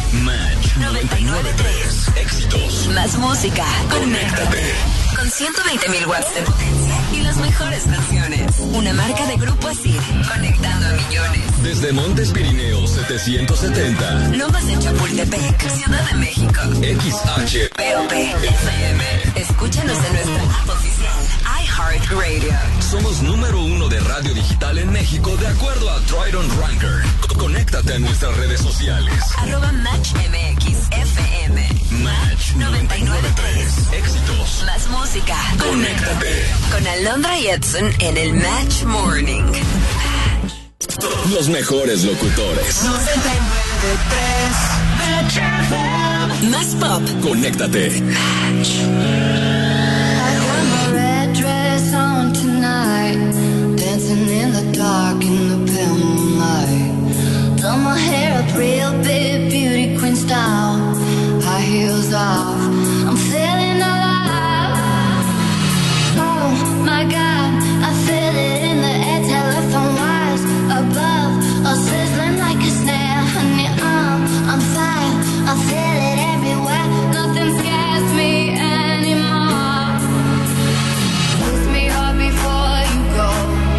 Match 99.3. Éxitos. Más música. Conéctate. Con 120,000 watts de potencia y las mejores canciones. Una marca de Grupo Asir. Conectando a millones. Desde Montes Pirineos 770. Lomas de Chapultepec, Ciudad de México. XHPOP FM. Escúchanos en nuestra app oficial iHeartRadio. Somos número 1 de radio digital en México de acuerdo a Triton Ranker. Conéctate a nuestras redes sociales. @MatchMXFM. Match 99.3. Éxitos. Más música. Conéctate. Con Alondra y Edson en el Match Morning. Los mejores locutores. 99.3 Match FM. Más pop. Conéctate. Match. I got my red dress on tonight, dancing in the dark in the pale moonlight. Done my hair up real big, beauty queen style. High heels off, I'm feeling alive. Oh my God, I feel it in the air, telephone wires above, all sizzling like a snare. Honey, I'm fire, I feel it everywhere. Nothing scares me anymore. Kiss me hard before you go.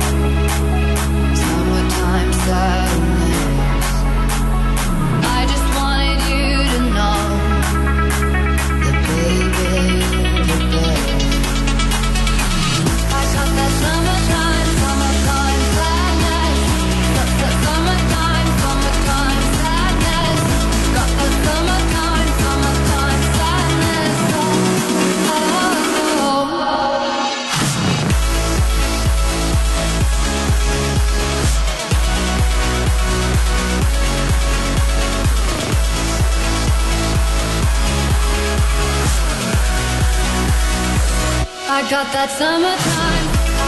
Summertime sadness. I just wanted you to know that baby, you're the best. I got that summertime sadness. Got that summertime sadness. Got that summertime sadness. Oh, oh, oh. I got that summertime.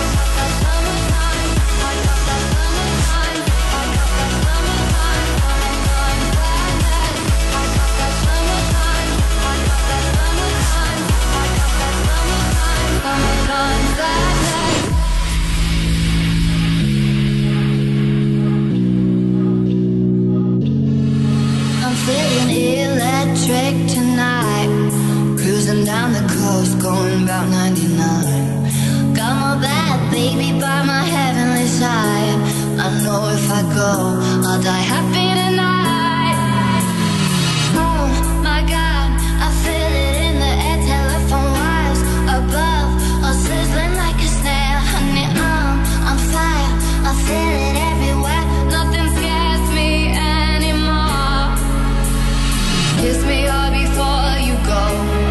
I'm feeling electric tonight. Cruising down the coast, going about 99. Got my bad baby by my heavenly side. I know if I go, I'll die happy tonight. Oh my God, I feel it in the air, telephone wires above, all sizzling like a snare. Honey, I'm fire, I feel it everywhere. Nothing scares me anymore. Kiss me hard before you go.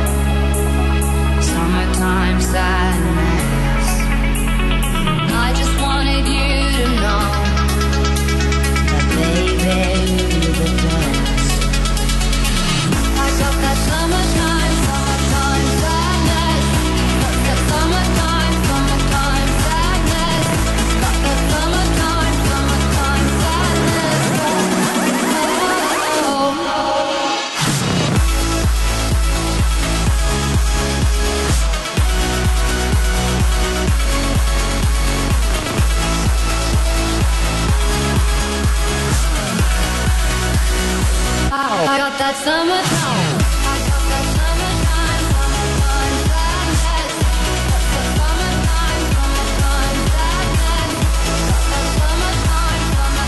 Summertime sadness. I just wanted you to know that baby, you're the best. I got that summertime sadness. Got that summertime sadness. Got that summertime sadness. Oh, oh, oh. I got that summertime. I got that summertime sadness. Got that summertime sadness. Got that summertime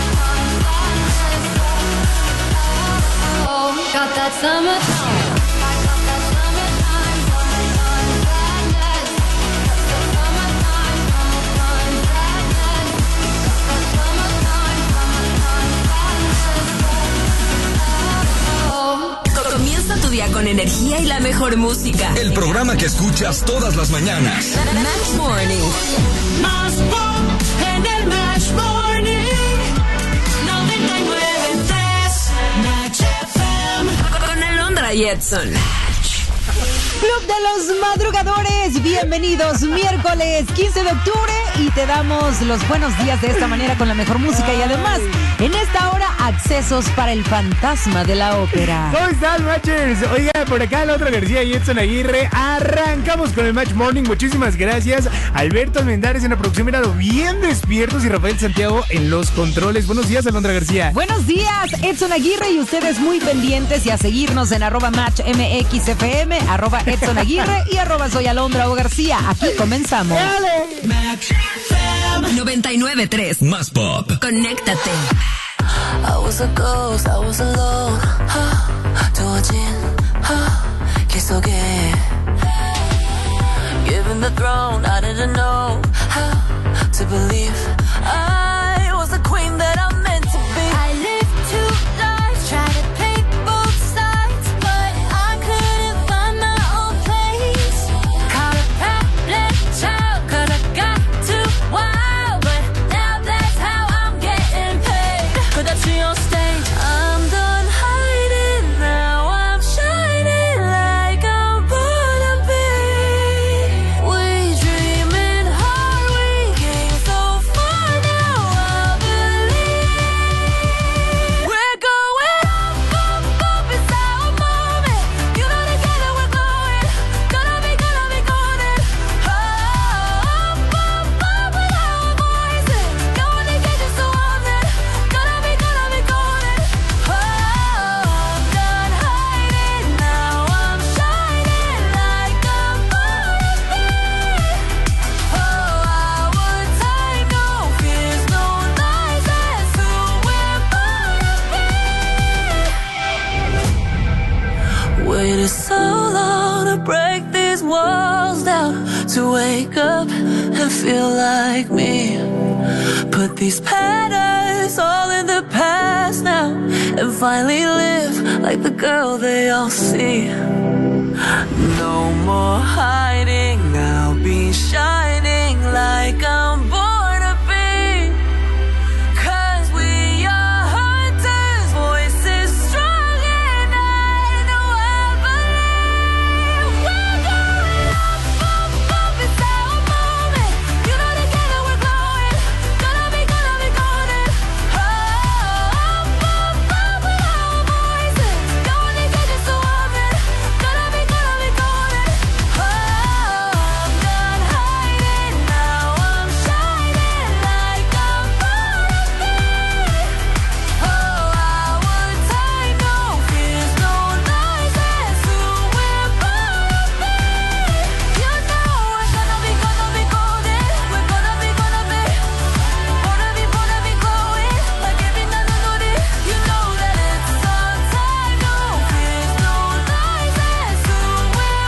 sadness. Oh, got that summertime. I got that summertime sadness. Got that summertime sadness. Comienza tu día con energía y la mejor música. El programa que escuchas todas las mañanas. Match Morning. Más pop en el Match Morning 99.3 Match FM. Con Alondra y Edson. Club de los Madrugadores, bienvenidos, miércoles 15 de octubre y te damos los buenos días de esta manera con la mejor música y además, en esta hora, accesos para el fantasma de la ópera. ¿Cómo están, Matchers? Oiga, por acá Alondra García y Edson Aguirre, arrancamos con el Match Morning, muchísimas gracias. Alberto Almendares en la producción, mirado bien despiertos y Rafael Santiago en los controles. Buenos días, Alondra García. Buenos días, Edson Aguirre y ustedes muy pendientes y a seguirnos en @MatchMXFM, @Edson Aguirre y @Soy Alondra o García. Aquí comenzamos. ¡Dale! 99.3 Más pop. Conéctate. I was a ghost, I was alone. 두어진 길 속에 Given the throne, I didn't know how to believe I was the queen that I'm meant to be. I lived two lives, tried to pick both sides, but I couldn't find my own place. Caught a problem child, 'cause I got too wild, but now that's how I'm getting paid. 끝없이 on stage, I'm done hiding now. I'm shining like I'm born to be. We dreaming hard, we came so far now. I believe we're going up, it's our moment. You know together we're glowing. Gonna be golden. Up with our voices. No one to get you so often. Gonna be golden. I'm done hiding now. I'm shining like I'm born to be. Our time, no fears, no lies. That's who we're born to be. Waited so long to break these walls down, to wake up and feel like me. Put these patterns all in the past now, and finally live like the girl they all see. No more hiding, I'll be shining like I'm born to be. 'Cause we are hunters, voices strong, and I know I believe we're going up, it's our moment. You know together we're glowing. Gonna be golden. Up with our voices. No one to get you so often. Gonna be golden. I'm done hiding now. I'm shining like I'm born to be. Our time, no fears, no lies. That's who we're born to be. You know we're gonna be golden. We're gonna be born to be glowing like every night of the day. You know that it's our time, no fears, no lies. That's who we're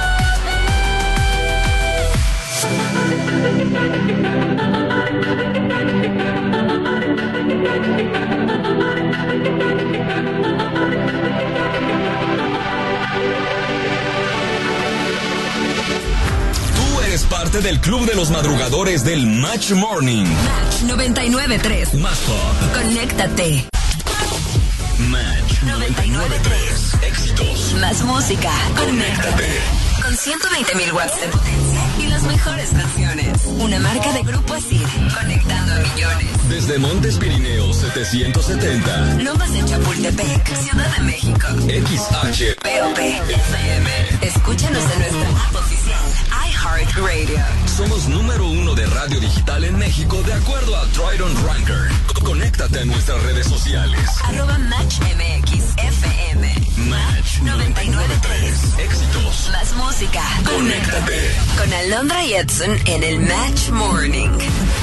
Tú eres parte del Club de los Madrugadores del Match Morning. Match 99.3. Más pop. Conéctate. Match 99.3. Éxitos. Más música. Conéctate. Con 120.000 watts de potencia y las mejores canciones. Una marca de Grupo Asir. Conectando a millones. Desde Montes Pirineos 770. Lomas de Chapultepec, Ciudad de México. XH. POP FM. Escúchanos en nuestra app oficial iHeartRadio. Somos número 1 de radio digital en México de acuerdo a Triton Ranker. Conéctate a nuestras redes sociales. @MatchMXFM. Match 99.3. Éxitos. Más música. Conéctate. Con Alondra y Edson en el Match Morning.